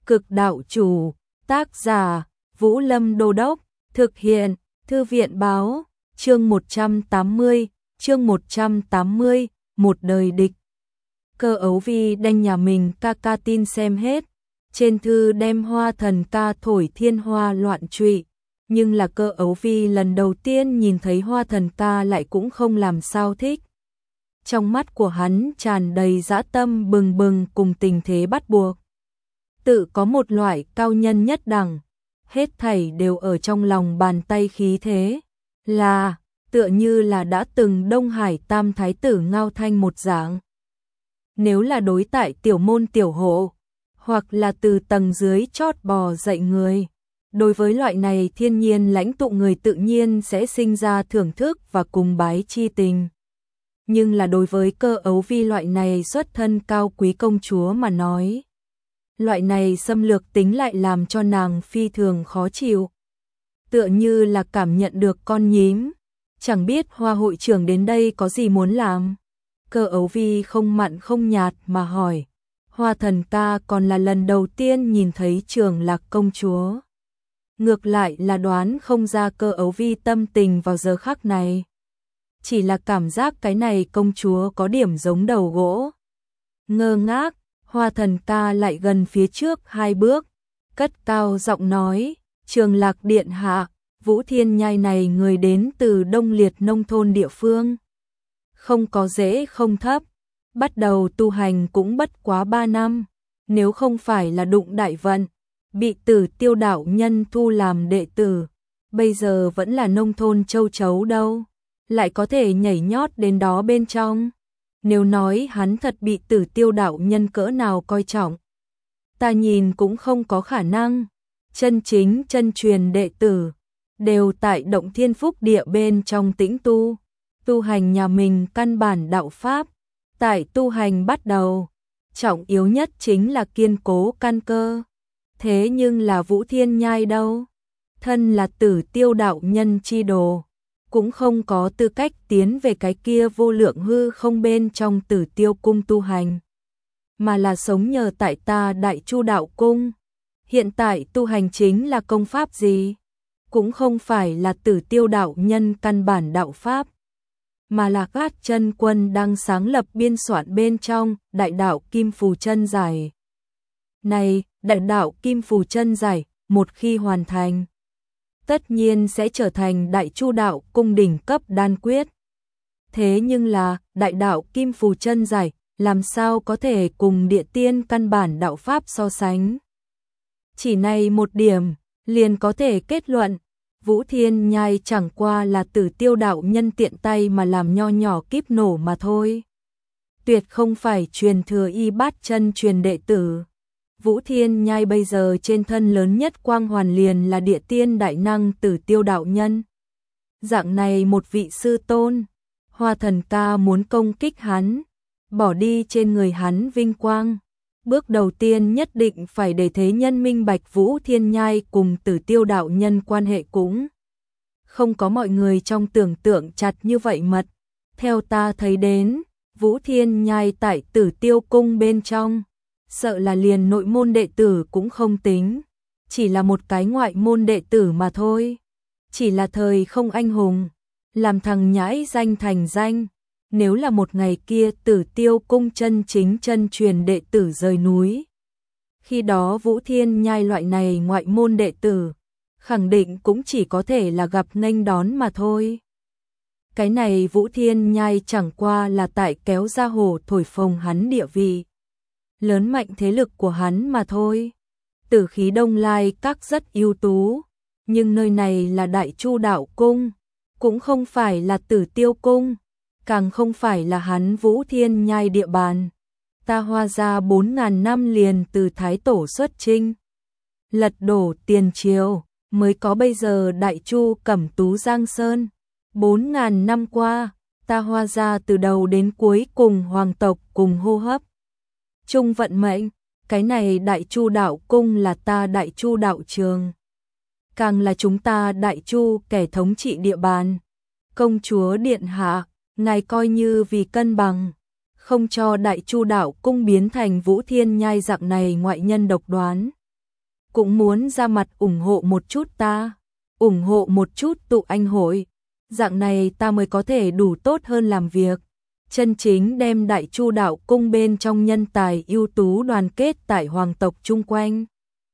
Cực đạo chủ, tác giả, Vũ Lâm Đô Đốc, thực hiện, Thư viện báo, chương 180, một đời địch. Cơ Ấu Vi đanh nhà mình ca tin xem hết, trên thư đem Hoa Thần ca thổi thiên hoa loạn trụy, nhưng là Cơ Ấu Vi lần đầu tiên nhìn thấy Hoa Thần ca lại cũng không làm sao thích. Trong mắt của hắn tràn đầy dã tâm bừng bừng cùng tình thế bắt buộc. Tự có một loại cao nhân nhất đẳng, hết thảy đều ở trong lòng bàn tay khí thế, là tựa như là đã từng Đông Hải Tam Thái tử Ngao Thanh một dạng. Nếu là đối tại tiểu môn tiểu hộ, hoặc là từ tầng dưới chót bò dậy người, đối với loại này thiên nhiên lãnh tụ người tự nhiên sẽ sinh ra thưởng thức và cùng bái chi tình. Nhưng là đối với Cơ Ấu Vi loại này xuất thân cao quý công chúa mà nói, loại này xâm lược tính lại làm cho nàng phi thường khó chịu. Tựa như là cảm nhận được con nhím, chẳng biết Hoa hội trưởng đến đây có gì muốn làm. Cơ Ấu Vi không mặn không nhạt mà hỏi, Hoa Thần ca còn là lần đầu tiên nhìn thấy Trường Lạc công chúa. Ngược lại là đoán không ra Cơ Ấu Vi tâm tình vào giờ khắc này. Chỉ là cảm giác cái này công chúa có điểm giống đầu gỗ. Ngơ ngác, Hoa Thần ca lại gần phía trước 2 bước, cất cao giọng nói, Trường Lạc điện hạ, Vũ Thiên Nhai này người đến từ Đông Liệt nông thôn địa phương. Không có dễ không thấp, bắt đầu tu hành cũng bất quá 3 năm, nếu không phải là đụng đại vận, bị Tử Tiêu đạo nhân thu làm đệ tử, bây giờ vẫn là nông thôn châu chấu đâu, lại có thể nhảy nhót đến đó bên trong. Nếu nói hắn thật bị Tử Tiêu đạo nhân cỡ nào coi trọng, ta nhìn cũng không có khả năng. Chân chính chân truyền đệ tử đều tại Động Thiên Phúc địa bên trong tĩnh tu hành nhà mình căn bản đạo pháp. Tại tu hành bắt đầu, trọng yếu nhất chính là kiên cố căn cơ. Thế nhưng là Vũ Thiên Nhai đâu? Thân là Tử Tiêu đạo nhân chi đồ, cũng không có tư cách tiến về cái kia vô lượng hư không bên trong Tử Tiêu cung tu hành, mà là sống nhờ tại ta Đại Chu đạo cung. Hiện tại tu hành chính là công pháp gì? Cũng không phải là Tử Tiêu đạo nhân căn bản đạo pháp, mà là các chân quân đang sáng lập biên soạn bên trong Đại đạo Kim Phù chân giải. Này, Đại đạo Kim Phù chân giải, một khi hoàn thành, tất nhiên sẽ trở thành Đại Chu đạo cung đỉnh cấp đan quyết. Thế nhưng là, Đại đạo Kim Phù chân giải, làm sao có thể cùng địa tiên căn bản đạo pháp so sánh? Chỉ này một điểm, liền có thể kết luận, Vũ Thiên Nhai chẳng qua là Tử Tiêu đạo nhân tiện tay mà làm nho nhỏ kíp nổ mà thôi. Tuyệt không phải truyền thừa y bát chân truyền đệ tử. Vũ Thiên Nhai bây giờ trên thân lớn nhất quang hoàn liền là địa tiên đại năng Tử Tiêu đạo nhân. Dạng này một vị sư tôn, Hoa Thần ca muốn công kích hắn, bỏ đi trên người hắn vinh quang. Bước đầu tiên nhất định phải để thế nhân minh bạch Vũ Thiên Nhai cùng Tử Tiêu đạo nhân quan hệ cũng không có mọi người trong tưởng tượng chặt như vậy mật. Theo ta thấy đến, Vũ Thiên Nhai tại Tử Tiêu cung bên trong, sợ là liền nội môn đệ tử cũng không tính, chỉ là một cái ngoại môn đệ tử mà thôi. Chỉ là thời không anh hùng, làm thằng nhãi danh thành danh. Nếu là một ngày kia Tử Tiêu cung chân chính chân truyền đệ tử rời núi, khi đó Vũ Thiên Nhai loại này ngoại môn đệ tử, khẳng định cũng chỉ có thể là gặp nghênh đón mà thôi. Cái này Vũ Thiên Nhai chẳng qua là tại kéo ra hồ thổi phồng hắn địa vị, lớn mạnh thế lực của hắn mà thôi. Tử khí Đông Lai các rất ưu tú, nhưng nơi này là Đại Chu đạo cung, cũng không phải là Tử Tiêu cung, càng không phải là hắn Vũ Thiên Nhai địa bàn. Ta Hoa gia 4.000 năm liền từ Thái Tổ xuất chinh, lật đổ tiền triều, mới có bây giờ Đại Chu Cẩm Tú Giang Sơn. 4.000 năm qua, ta Hoa gia từ đầu đến cuối cùng hoàng tộc cùng hô hấp chung vận mệnh. Cái này Đại Chu đạo cung là ta Đại Chu đạo trường, càng là chúng ta Đại Chu kẻ thống trị địa bàn. Công chúa điện hạ, ngài coi như vì cân bằng, không cho Đại Chu đạo cung biến thành Vũ Thiên Nhai dạng này ngoại nhân độc đoán, cũng muốn ra mặt ủng hộ một chút ta, ủng hộ một chút tụ anh hội, dạng này ta mới có thể đủ tốt hơn làm việc, chân chính đem Đại Chu đạo cung bên trong nhân tài ưu tú đoàn kết tại hoàng tộc chung quanh.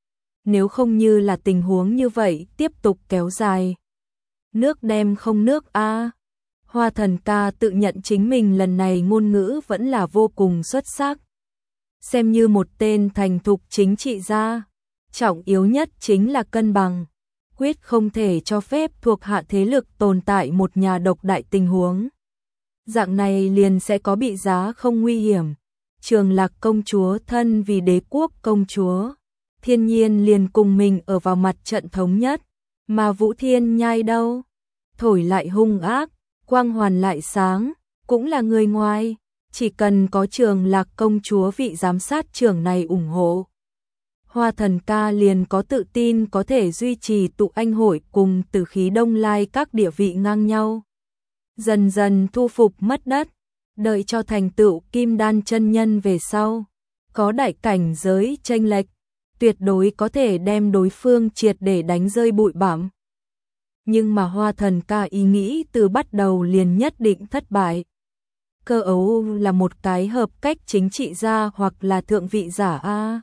Nếu không như là tình huống như vậy tiếp tục kéo dài, nước đem không nước a. Hoa Thần ca tự nhận chính mình lần này ngôn ngữ vẫn là vô cùng xuất sắc. Xem như một tên thành thục chính trị gia, trọng yếu nhất chính là cân bằng, quyết không thể cho phép thuộc hạ thế lực tồn tại một nhà độc đại tình huống. Dạng này liền sẽ có bị giá không nguy hiểm. Trường Lạc công chúa thân vì đế quốc công chúa, thiên nhiên liền cùng mình ở vào mặt trận thống nhất, mà Vũ Thiên Nhai đâu? Thổi lại hung ác, quang hoàn lại sáng, cũng là người ngoài, chỉ cần có Trường Lạc công chúa vị giám sát trưởng này ủng hộ. Hoa Thần ca liền có tự tin có thể duy trì tụ anh hội cùng Tử Khí Đông Lai các địa vị ngang nhau. Dần dần thu phục mất đất, đợi cho thành tựu Kim Đan chân nhân về sau, có đại cảnh giới chênh lệch, tuyệt đối có thể đem đối phương triệt để đánh rơi bụi bặm. Nhưng mà Hoa Thần ca ý nghĩ từ bắt đầu liền nhất định thất bại. Cơ ấu là một cái hợp cách chính trị gia hoặc là thượng vị giả a.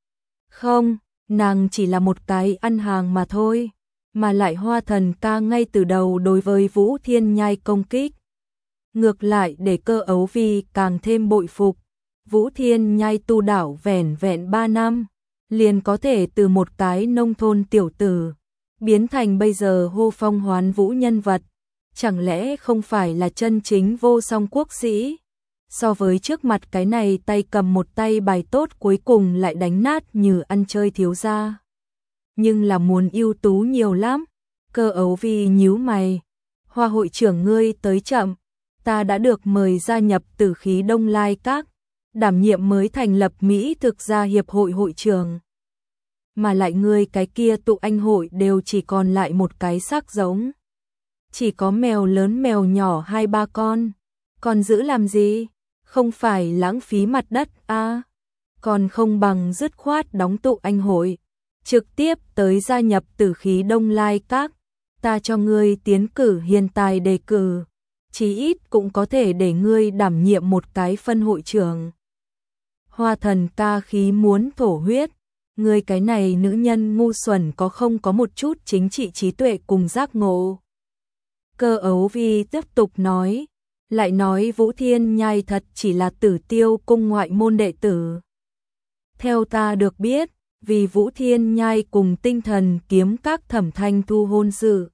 Không, nàng chỉ là một cái ăn hàng mà thôi, mà lại Hoa Thần ca ngay từ đầu đối với Vũ Thiên Nhai công kích. Ngược lại để Cơ ấu vi càng thêm bội phục, Vũ Thiên Nhai tu đạo vẻn vẹn 3 năm, liền có thể từ một cái nông thôn tiểu tử, biến thành bây giờ hô phong hoán vũ nhân vật, chẳng lẽ không phải là chân chính vô song quốc sĩ? So với trước mặt cái này tay cầm một tay bài tốt cuối cùng lại đánh nát như ăn chơi thiếu gia. Nhưng là muốn ưu tú nhiều lắm. Cơ ấu vi nhíu mày. Hoa hội trưởng ngươi tới chậm, ta đã được mời gia nhập Tử Khí Đông Lai các, đảm nhiệm mới thành lập Mỹ thực gia hiệp hội hội trưởng. Mà lại ngươi cái kia tụ anh hội đều chỉ còn lại một cái xác giống. Chỉ có mèo lớn mèo nhỏ 2-3 con, còn giữ làm gì? Không phải lãng phí mặt đất a, còn không bằng dứt khoát đóng tụ anh hội, trực tiếp tới gia nhập Tử Khí Đông Lai các, ta cho ngươi tiến cử hiện tại đề cử, chí ít cũng có thể để ngươi đảm nhiệm một cái phân hội trưởng. Hoa Thần ca khí muốn thổ huyết, ngươi cái này nữ nhân ngu xuẩn có không có một chút chính trị trí tuệ cùng giác ngộ. Cơ ấu vi tiếp tục nói, lại nói Vũ Thiên Nhai thật chỉ là Tử Tiêu cung ngoại môn đệ tử. Theo ta được biết, vì Vũ Thiên Nhai cùng Tinh Thần kiếm các Thẩm Thanh Thu hôn sự,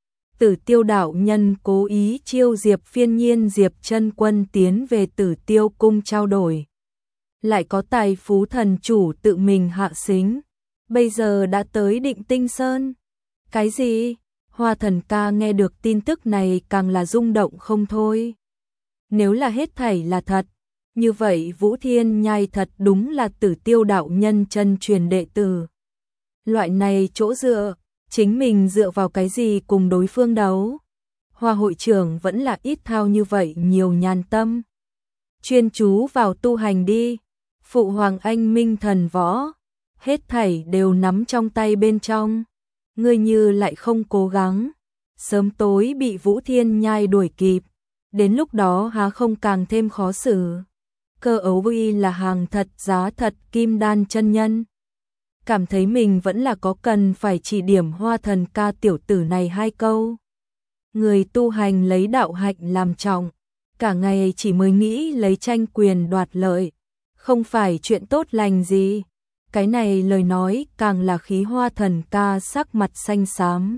Tử Tiêu đạo nhân cố ý chiêu Diệp Phiên Nhiên Diệp Chân Quân tiến về Tử Tiêu cung trao đổi. Lại có tài phú thần chủ tự mình hạ xính, bây giờ đã tới Định Tinh Sơn. Cái gì? Hoa Thần ca nghe được tin tức này càng là rung động không thôi. Nếu là hết thảy là thật, như vậy Vũ Thiên Nhai thật đúng là Tử Tiêu đạo nhân chân truyền đệ tử. Loại này chỗ dựa, chính mình dựa vào cái gì cùng đối phương đấu? Hoa hội trưởng vẫn là ít thao như vậy nhiều nhàn tâm. Chuyên chú vào tu hành đi, phụ hoàng anh minh thần võ, hết thảy đều nắm trong tay bên trong. Ngươi như lại không cố gắng, sớm tối bị Vũ Thiên Nhai đuổi kịp, đến lúc đó há không càng thêm khó xử. Cơ ấu vi là hàng thật giá thật Kim Đan chân nhân, cảm thấy mình vẫn là có cần phải chỉ điểm Hoa Thần ca tiểu tử này 2 câu. Người tu hành lấy đạo hạnh làm trọng, cả ngày chỉ mới nghĩ lấy tranh quyền đoạt lợi, không phải chuyện tốt lành gì. Cái này lời nói càng là khí Hoa Thần ca sắc mặt xanh xám.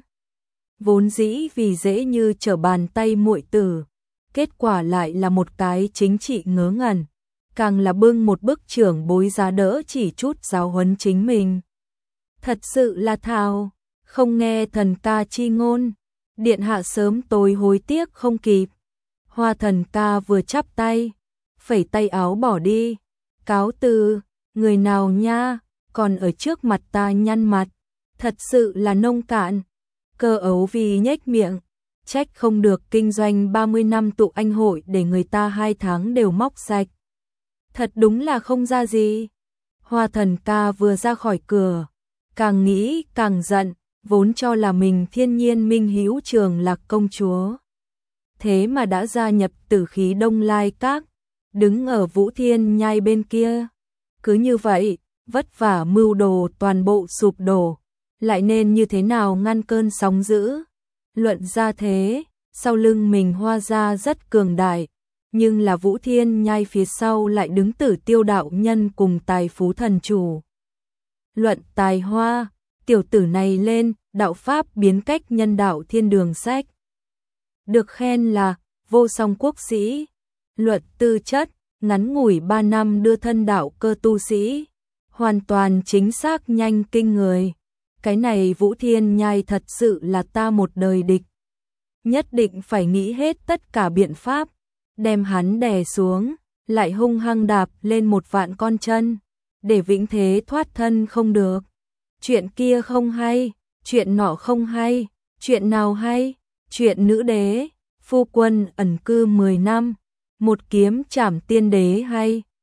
Vốn dĩ vì dễ như trở bàn tay muội tử, kết quả lại là một cái chính trị ngớ ngẩn, càng là bưng một bức trưởng bối giá đỡ chỉ chút giáo huấn chính mình. Thật sự là thào, không nghe thần ca chi ngôn, điện hạ sớm tối hối tiếc không kịp. Hoa Thần ca vừa chắp tay, phẩy tay áo bỏ đi, cáo từ, người nào nha, còn ở trước mặt ta nhăn mặt, thật sự là nông cạn. Cơ ấu vi nhếch miệng, trách không được kinh doanh 30 năm tụ anh hội để người ta 2 tháng đều móc sạch. Thật đúng là không ra gì. Hoa Thần ca vừa ra khỏi cửa, càng nghĩ càng giận, vốn cho là mình thiên nhiên minh hữu Trường Lạc công chúa. Thế mà đã gia nhập Tử Khí Đông Lai Các, đứng ở Vũ Thiên Nhai bên kia. Cứ như vậy, vất vả mưu đồ toàn bộ sụp đổ, lại nên như thế nào ngăn cơn sóng dữ. Luận ra thế, sau lưng mình Hoa gia rất cường đại, nhưng là Vũ Thiên Nhai phía sau lại đứng Tử Tiêu đạo nhân cùng Tài Phú thần chủ. Luận tài hoa, tiểu tử này lên, đạo pháp biến cách nhân đạo thiên đường sách. Được khen là vô song quốc sĩ. Luận tư chất, ngắn ngủi 3 năm đưa thân đạo cơ tu sĩ, hoàn toàn chính xác nhanh kinh người. Cái này Vũ Thiên Nhai thật sự là ta một đời địch. Nhất định phải nghĩ hết tất cả biện pháp, đem hắn đè xuống, lại hung hăng đạp lên 1.000 con chân, để vĩnh thế thoát thân không được. Chuyện kia không hay, chuyện nọ không hay, chuyện nào hay? Chuyện nữ đế, phu quân ẩn cư 10 năm, một kiếm trảm tiên đế hay.